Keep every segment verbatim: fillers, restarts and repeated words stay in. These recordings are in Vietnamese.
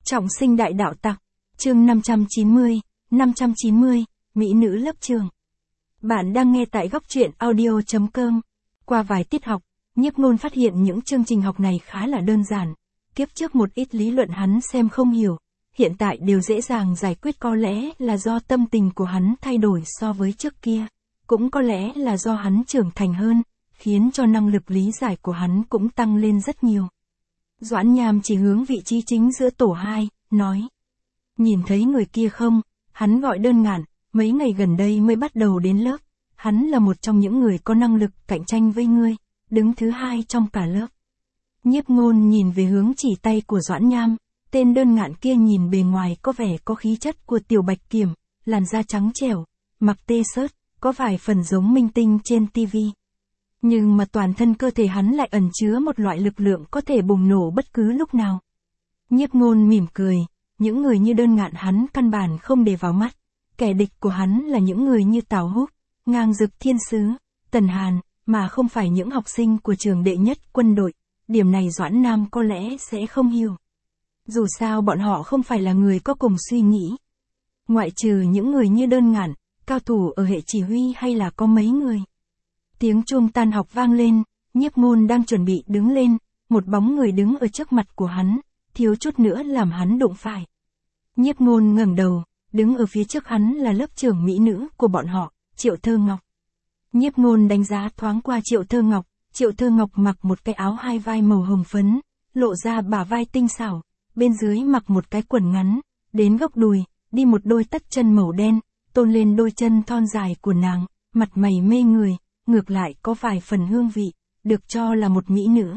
Trọng sinh đại đạo tặc, chương năm trăm chín mươi, năm trăm chín mươi, Mỹ nữ lớp trường. Bạn đang nghe tại góc truyện audio chấm com. Qua vài tiết học, Nhiếp Ngôn phát hiện những chương trình học này khá là đơn giản. Kiếp trước một ít lý luận hắn xem không hiểu, hiện tại đều dễ dàng giải quyết, có lẽ là do tâm tình của hắn thay đổi so với trước kia. Cũng có lẽ là do hắn trưởng thành hơn, khiến cho năng lực lý giải của hắn cũng tăng lên rất nhiều. Doãn Nham chỉ hướng vị trí chính giữa tổ hai, nói. Nhìn thấy người kia không, hắn gọi Đơn Ngạn, mấy ngày gần đây mới bắt đầu đến lớp. Hắn là một trong những người có năng lực cạnh tranh với ngươi, đứng thứ hai trong cả lớp. Nhiếp Ngôn nhìn về hướng chỉ tay của Doãn Nham, tên Đơn Ngạn kia nhìn bề ngoài có vẻ có khí chất của tiểu bạch kiểm, làn da trắng trẻo, mặc t-shirt, có vài phần giống minh tinh trên tivi. Nhưng mà toàn thân cơ thể hắn lại ẩn chứa một loại lực lượng có thể bùng nổ bất cứ lúc nào. Nhiếp Ngôn mỉm cười, những người như Đơn Ngạn hắn căn bản không để vào mắt. Kẻ địch của hắn là những người như Tào Húc, Ngang Dực Thiên Sứ, Tần Hàn, mà không phải những học sinh của trường đệ nhất quân đội. Điểm này Doãn Nam có lẽ sẽ không hiểu. Dù sao bọn họ không phải là người có cùng suy nghĩ. Ngoại trừ những người như Đơn Ngạn, cao thủ ở hệ chỉ huy hay là có mấy người. Tiếng chuông tan học vang lên, Nhiếp Ngôn đang chuẩn bị đứng lên, một bóng người đứng ở trước mặt của hắn, thiếu chút nữa làm hắn đụng phải. Nhiếp Ngôn ngẩng đầu, đứng ở phía trước hắn là lớp trưởng mỹ nữ của bọn họ, Triệu Thơ Ngọc. Nhiếp Ngôn đánh giá thoáng qua Triệu Thơ Ngọc, Triệu Thơ Ngọc mặc một cái áo hai vai màu hồng phấn, lộ ra bả vai tinh xảo, bên dưới mặc một cái quần ngắn, đến gốc đùi, đi một đôi tất chân màu đen, tôn lên đôi chân thon dài của nàng, mặt mày mê người, ngược lại có vài phần hương vị, được cho là một mỹ nữ.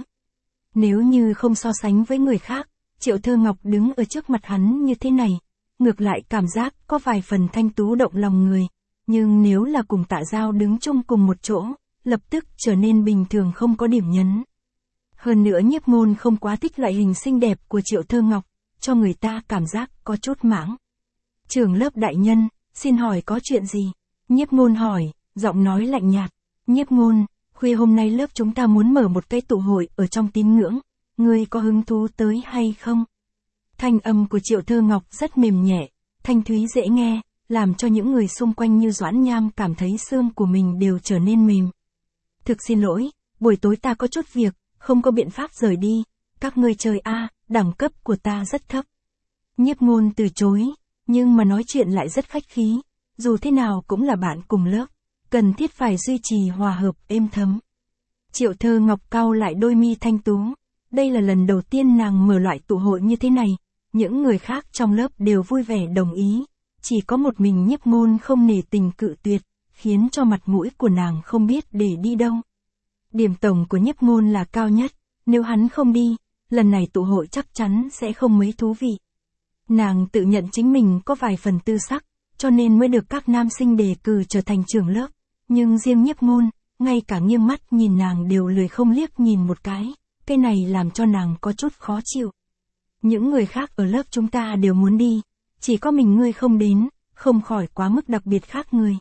Nếu như không so sánh với người khác, Triệu Thơ Ngọc đứng ở trước mặt hắn như thế này, ngược lại cảm giác có vài phần thanh tú động lòng người, nhưng nếu là cùng Tạ Giao đứng chung cùng một chỗ, lập tức trở nên bình thường không có điểm nhấn. Hơn nữa Nhiếp Ngôn không quá thích loại hình xinh đẹp của Triệu Thơ Ngọc, cho người ta cảm giác có chút mãng. Trưởng lớp đại nhân, xin hỏi có chuyện gì? Nhiếp Ngôn hỏi, giọng nói lạnh nhạt. Nhiếp Ngôn, khuya hôm nay lớp chúng ta muốn mở một cái tụ hội ở trong tín ngưỡng, ngươi có hứng thú tới hay không? Thanh âm của Triệu Thơ Ngọc rất mềm nhẹ, thanh thúy dễ nghe, làm cho những người xung quanh như Doãn Nham cảm thấy xương của mình đều trở nên mềm. Thực xin lỗi, buổi tối ta có chút việc, không có biện pháp rời đi, các ngươi chơi a, đẳng cấp của ta rất thấp. Nhiếp Ngôn từ chối, nhưng mà nói chuyện lại rất khách khí, dù thế nào cũng là bạn cùng lớp, cần thiết phải duy trì hòa hợp êm thấm. Triệu Thơ Ngọc cau lại đôi mi thanh tú, đây là lần đầu tiên nàng mở loại tụ hội như thế này, những người khác trong lớp đều vui vẻ đồng ý, chỉ có một mình Nhiếp Ngôn không nể tình cự tuyệt, khiến cho mặt mũi của nàng không biết để đi đâu. Điểm tổng của Nhiếp Ngôn là cao nhất, nếu hắn không đi, lần này tụ hội chắc chắn sẽ không mấy thú vị. Nàng tự nhận chính mình có vài phần tư sắc, cho nên mới được các nam sinh đề cử trở thành trưởng lớp, nhưng riêng Nhiếp Ngôn, ngay cả nghiêng mắt nhìn nàng đều lười không liếc nhìn một cái, cái này làm cho nàng có chút khó chịu. Những người khác ở lớp chúng ta đều muốn đi, chỉ có mình ngươi không đến, không khỏi quá mức đặc biệt khác người.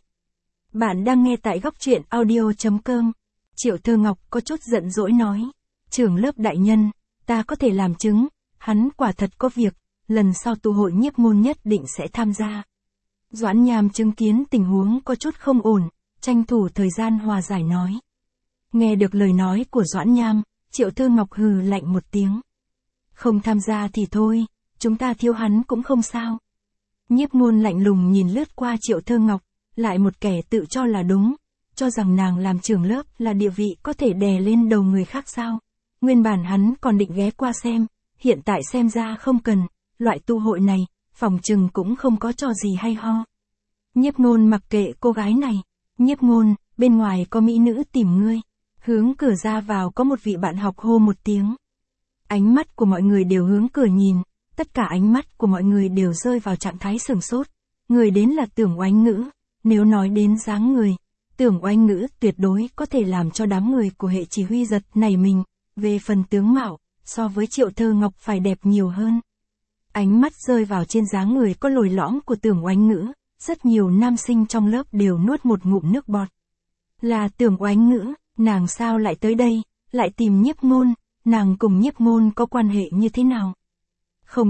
Bạn đang nghe tại góc truyện audio chấm com. Triệu Thơ Ngọc có chút giận dỗi nói, trưởng lớp đại nhân, ta có thể làm chứng, hắn quả thật có việc, lần sau tụ hội Nhiếp Ngôn nhất định sẽ tham gia. Doãn Nham chứng kiến tình huống có chút không ổn, tranh thủ thời gian hòa giải nói. Nghe được lời nói của Doãn Nham, Triệu Thơ Ngọc hừ lạnh một tiếng. Không tham gia thì thôi, chúng ta thiếu hắn cũng không sao. Nhiếp Ngôn lạnh lùng nhìn lướt qua Triệu Thơ Ngọc, lại một kẻ tự cho là đúng, cho rằng nàng làm trưởng lớp là địa vị có thể đè lên đầu người khác sao. Nguyên bản hắn còn định ghé qua xem, hiện tại xem ra không cần, loại tụ hội này, phòng trừng cũng không có trò gì hay ho. Nhiếp Ngôn mặc kệ cô gái này. Nhiếp Ngôn, bên ngoài có mỹ nữ tìm ngươi. Hướng cửa ra vào có một vị bạn học hô một tiếng. Ánh mắt của mọi người đều hướng cửa nhìn, tất cả ánh mắt của mọi người đều rơi vào trạng thái sửng sốt. Người đến là Tưởng Oánh Ngữ, nếu nói đến dáng người, Tưởng Oánh Ngữ tuyệt đối có thể làm cho đám người của hệ chỉ huy giật nảy mình, về phần tướng mạo, so với Triệu Thơ Ngọc phải đẹp nhiều hơn. Ánh mắt rơi vào trên dáng người có lồi lõm của Tưởng Oánh Ngữ, rất nhiều nam sinh trong lớp đều nuốt một ngụm nước bọt. Là Tưởng Oánh Ngữ, nàng sao lại tới đây, lại tìm Nhiếp Ngôn, nàng cùng Nhiếp Ngôn có quan hệ như thế nào? Không biết,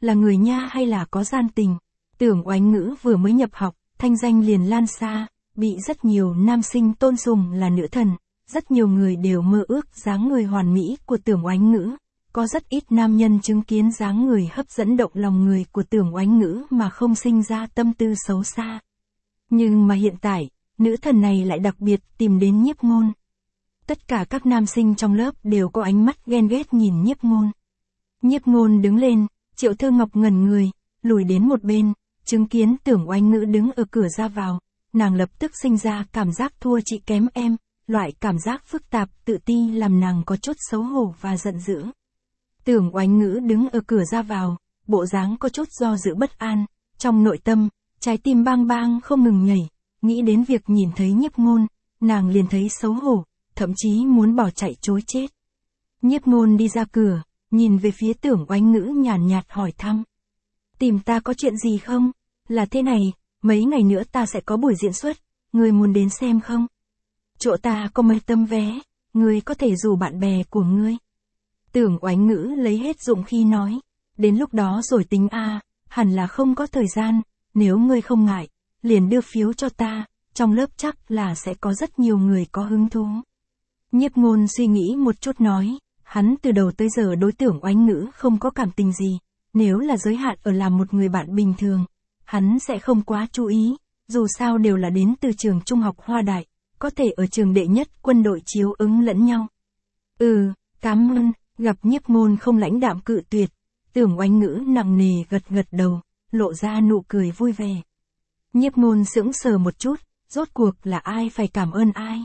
là người nha hay là có gian tình. Tưởng Oánh Ngữ vừa mới nhập học, thanh danh liền lan xa, bị rất nhiều nam sinh tôn sùng là nữ thần, rất nhiều người đều mơ ước dáng người hoàn mỹ của Tưởng Oánh Ngữ. Có rất ít nam nhân chứng kiến dáng người hấp dẫn động lòng người của Tưởng Oánh Ngữ mà không sinh ra tâm tư xấu xa. Nhưng mà hiện tại, nữ thần này lại đặc biệt tìm đến Nhiếp Ngôn. Tất cả các nam sinh trong lớp đều có ánh mắt ghen ghét nhìn Nhiếp Ngôn. Nhiếp Ngôn đứng lên, Triệu Thư Ngọc ngẩn người, lùi đến một bên, chứng kiến Tưởng Oánh Ngữ đứng ở cửa ra vào, nàng lập tức sinh ra cảm giác thua chị kém em, loại cảm giác phức tạp tự ti làm nàng có chút xấu hổ và giận dữ. Tưởng Oánh Ngữ đứng ở cửa ra vào, bộ dáng có chút do dự bất an, trong nội tâm, trái tim bang bang không ngừng nhảy, nghĩ đến việc nhìn thấy Nhiếp Ngôn, nàng liền thấy xấu hổ, thậm chí muốn bỏ chạy trối chết. Nhiếp Ngôn đi ra cửa, nhìn về phía Tưởng Oánh Ngữ nhàn nhạt hỏi thăm. Tìm ta có chuyện gì không? Là thế này, mấy ngày nữa ta sẽ có buổi diễn xuất, ngươi muốn đến xem không? Chỗ ta có mấy tấm vé, ngươi có thể rủ bạn bè của ngươi. Tưởng Oánh Ngữ lấy hết dụng khí nói, đến lúc đó rồi tính a, hẳn là không có thời gian, nếu ngươi không ngại, liền đưa phiếu cho ta, trong lớp chắc là sẽ có rất nhiều người có hứng thú. Nhiếp Ngôn suy nghĩ một chút nói, hắn từ đầu tới giờ đối Tưởng Oánh Ngữ không có cảm tình gì, nếu là giới hạn ở làm một người bạn bình thường, hắn sẽ không quá chú ý, dù sao đều là đến từ trường trung học Hoa Đại, có thể ở trường đệ nhất quân đội chiếu ứng lẫn nhau. Ừ, cảm ơn, gặp Nhiếp Ngôn không lãnh đạm cự tuyệt, Tưởng Oánh Ngữ nặng nề gật gật đầu, lộ ra nụ cười vui vẻ. Nhiếp Ngôn sững sờ một chút, rốt cuộc là ai phải cảm ơn ai.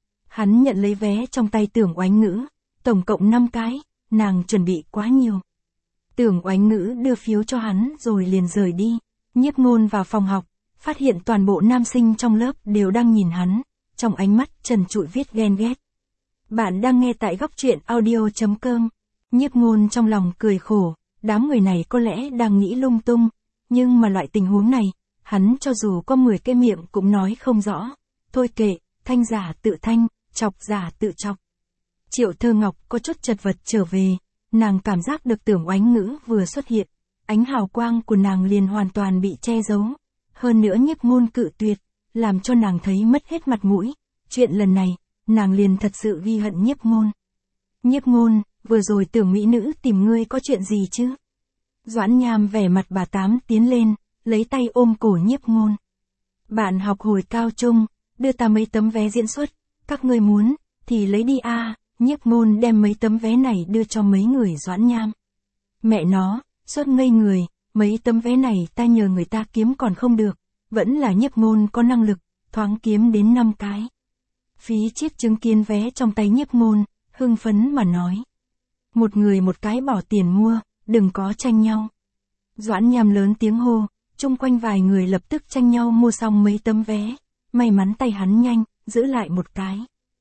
Hắn nhận lấy vé trong tay Tưởng Oánh Ngữ, tổng cộng năm cái, nàng chuẩn bị quá nhiều. Tưởng Oánh Ngữ đưa phiếu cho hắn rồi liền rời đi. Nhiếp Ngôn vào phòng học, phát hiện toàn bộ nam sinh trong lớp đều đang nhìn hắn, trong ánh mắt trần trụi viết ghen ghét. Bạn đang nghe tại góc truyện audio chấm com. Nhiếp Ngôn trong lòng cười khổ, đám người này có lẽ đang nghĩ lung tung, nhưng mà loại tình huống này, hắn cho dù có mười cái miệng cũng nói không rõ. Thôi kệ, thanh giả tự thanh, chọc giả tự chọc. Triệu Thư Ngọc có chút chật vật trở về, nàng cảm giác được Tưởng Oánh Ngữ vừa xuất hiện, ánh hào quang của nàng liền hoàn toàn bị che giấu. Hơn nữa Nhiếp Ngôn cự tuyệt, làm cho nàng thấy mất hết mặt mũi. Chuyện lần này, nàng liền thật sự ghi hận Nhiếp Ngôn. Nhiếp Ngôn, vừa rồi Tưởng mỹ nữ tìm ngươi có chuyện gì chứ? Doãn Nham vẻ mặt bà tám tiến lên, lấy tay ôm cổ Nhiếp Ngôn. Bạn học hồi cao trung, đưa ta mấy tấm vé diễn xuất, các ngươi muốn, thì lấy đi a. Nhiếp Ngôn đem mấy tấm vé này đưa cho mấy người Doãn Nham. Mẹ nó, sốt ngây người, mấy tấm vé này ta nhờ người ta kiếm còn không được, vẫn là Nhiếp Ngôn có năng lực, thoáng kiếm đến năm cái. Phí Chiết chứng kiến vé trong tay Nhiếp Ngôn, hưng phấn mà nói. Một người một cái bỏ tiền mua, đừng có tranh nhau. Doãn Nham lớn tiếng hô, chung quanh vài người lập tức tranh nhau mua xong mấy tấm vé, may mắn tay hắn nhanh, giữ lại một cái.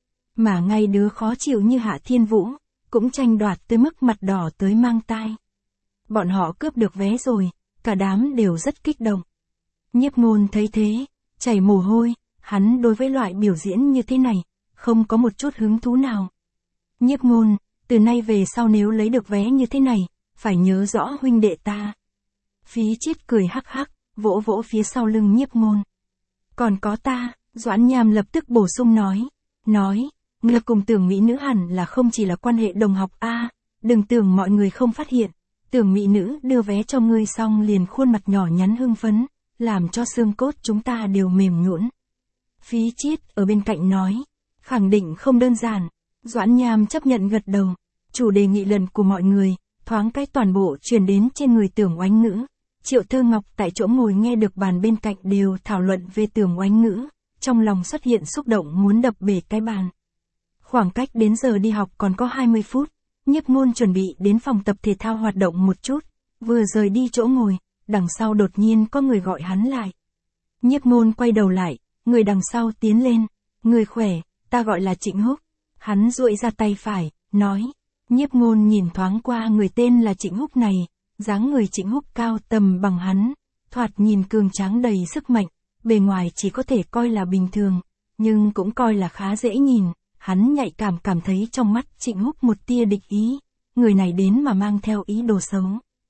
Mà ngay đứa khó chịu như Hạ Thiên Vũ, cũng tranh đoạt tới mức mặt đỏ tới mang tai. Bọn họ cướp được vé rồi, cả đám đều rất kích động. Nhiếp Ngôn thấy thế, chảy mồ hôi, hắn đối với loại biểu diễn như thế này, không có một chút hứng thú nào. Nhiếp Ngôn, từ nay về sau nếu lấy được vé như thế này, phải nhớ rõ huynh đệ ta. Phí Chiết cười hắc hắc, vỗ vỗ phía sau lưng Nhiếp Ngôn. Còn có ta, Doãn Nham lập tức bổ sung nói, nói, ngươi cùng Tưởng mỹ nữ hẳn là không chỉ là quan hệ đồng học a, à, đừng tưởng mọi người không phát hiện. Tưởng mỹ nữ đưa vé cho ngươi xong liền khuôn mặt nhỏ nhắn hưng phấn, làm cho xương cốt chúng ta đều mềm nhũn. Phí Chiết ở bên cạnh nói, khẳng định không đơn giản. Doãn Nham chấp nhận gật đầu, chủ đề nghị luận của mọi người, thoáng cái toàn bộ truyền đến trên người Tưởng Oánh Ngữ. Triệu Thư Ngọc tại chỗ ngồi nghe được bàn bên cạnh đều thảo luận về Tưởng Oánh Ngữ, trong lòng xuất hiện xúc động muốn đập bể cái bàn. Khoảng cách đến giờ đi học còn có hai mươi phút, Nhiếp Ngôn chuẩn bị đến phòng tập thể thao hoạt động một chút, vừa rời đi chỗ ngồi, đằng sau đột nhiên có người gọi hắn lại. Nhiếp Ngôn quay đầu lại, người đằng sau tiến lên, người khỏe, ta gọi là Trịnh Húc. Hắn duỗi ra tay phải, nói, Nhiếp Ngôn nhìn thoáng qua người tên là Trịnh Húc này, dáng người Trịnh Húc cao tầm bằng hắn, thoạt nhìn cường tráng đầy sức mạnh, bề ngoài chỉ có thể coi là bình thường, nhưng cũng coi là khá dễ nhìn. Hắn nhạy cảm cảm thấy trong mắt Trịnh Húc một tia địch ý, người này đến mà mang theo ý đồ xấu.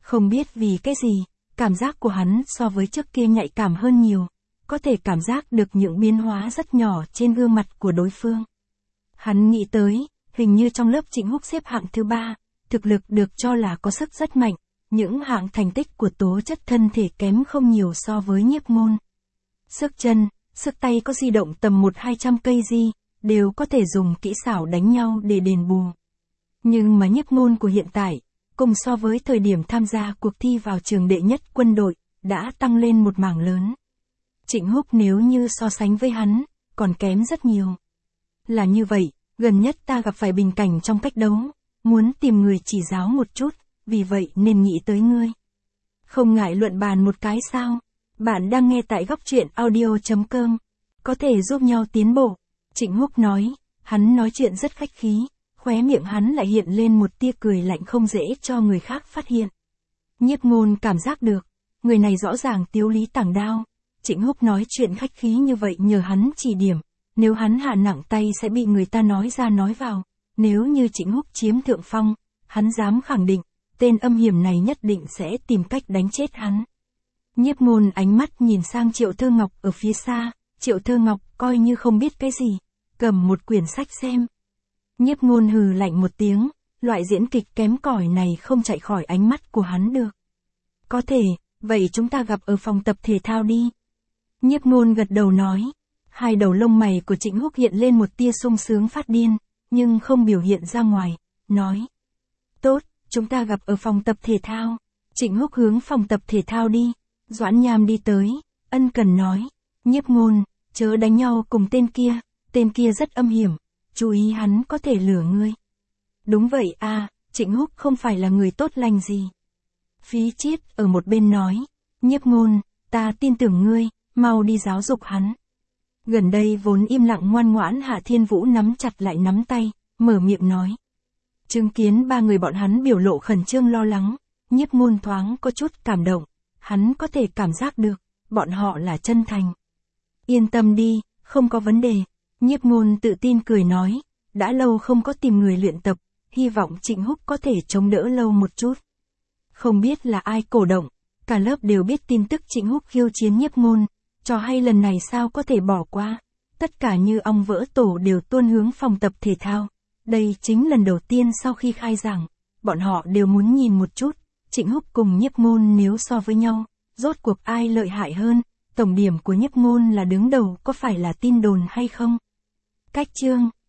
Không biết vì cái gì, cảm giác của hắn so với trước kia nhạy cảm hơn nhiều, có thể cảm giác được những biến hóa rất nhỏ trên gương mặt của đối phương. Hắn nghĩ tới, hình như trong lớp Trịnh Húc xếp hạng thứ ba, thực lực được cho là có sức rất mạnh, những hạng thành tích của tố chất thân thể kém không nhiều so với Nhiếp Ngôn. Sức chân, sức tay có di động tầm một hai trăm cây di, đều có thể dùng kỹ xảo đánh nhau để đền bù. Nhưng mà Nhiếp Ngôn của hiện tại, cùng so với thời điểm tham gia cuộc thi vào trường đệ nhất quân đội, đã tăng lên một mảng lớn. Trịnh Húc nếu như so sánh với hắn, còn kém rất nhiều. Là như vậy, gần nhất ta gặp phải bình cảnh trong cách đấu, muốn tìm người chỉ giáo một chút, vì vậy nên nghĩ tới ngươi. Không ngại luận bàn một cái sao? Bạn đang nghe tại góc truyện audio chấm com. Có thể giúp nhau tiến bộ. Trịnh Húc nói, hắn nói chuyện rất khách khí, khóe miệng hắn lại hiện lên một tia cười lạnh không dễ cho người khác phát hiện. Nhiếp Ngôn cảm giác được, người này rõ ràng tiếu lý tảng đao. Trịnh Húc nói chuyện khách khí như vậy nhờ hắn chỉ điểm, nếu hắn hạ nặng tay sẽ bị người ta nói ra nói vào, nếu như Trịnh Húc chiếm thượng phong, hắn dám khẳng định, tên âm hiểm này nhất định sẽ tìm cách đánh chết hắn. Nhiếp Ngôn ánh mắt nhìn sang Triệu Thơ Ngọc ở phía xa, Triệu Thơ Ngọc coi như không biết cái gì, cầm một quyển sách xem. Nhiếp Ngôn hừ lạnh một tiếng, loại diễn kịch kém cỏi này không chạy khỏi ánh mắt của hắn được. Có thể, vậy chúng ta gặp ở phòng tập thể thao đi. Nhiếp Ngôn gật đầu nói, hai đầu lông mày của Trịnh Húc hiện lên một tia sung sướng phát điên, nhưng không biểu hiện ra ngoài, nói. Tốt, chúng ta gặp ở phòng tập thể thao. Trịnh Húc hướng phòng tập thể thao đi, Doãn Nham đi tới, ân cần nói, Nhiếp Ngôn, chớ đánh nhau cùng tên kia, tên kia rất âm hiểm, chú ý hắn có thể lừa ngươi. Đúng vậy à, Trịnh Húc không phải là người tốt lành gì. Phí Chiết ở một bên nói, Nhiếp Ngôn, ta tin tưởng ngươi, mau đi giáo dục hắn. Gần đây vốn im lặng ngoan ngoãn Hạ Thiên Vũ nắm chặt lại nắm tay, mở miệng nói. Chứng kiến ba người bọn hắn biểu lộ khẩn trương lo lắng, Nhiếp Ngôn thoáng có chút cảm động, hắn có thể cảm giác được, bọn họ là chân thành. Yên tâm đi, không có vấn đề, Nhiếp Ngôn tự tin cười nói, đã lâu không có tìm người luyện tập, hy vọng Trịnh Húc có thể chống đỡ lâu một chút. Không biết là ai cổ động, cả lớp đều biết tin tức Trịnh Húc khiêu chiến Nhiếp Ngôn, trò hay lần này sao có thể bỏ qua, tất cả như ong vỡ tổ đều tuôn hướng phòng tập thể thao. Đây chính lần đầu tiên sau khi khai giảng, bọn họ đều muốn nhìn một chút, Trịnh Húc cùng Nhiếp Ngôn nếu so với nhau, rốt cuộc ai lợi hại hơn, tổng điểm của Nhiếp Ngôn là đứng đầu có phải là tin đồn hay không? Cách chương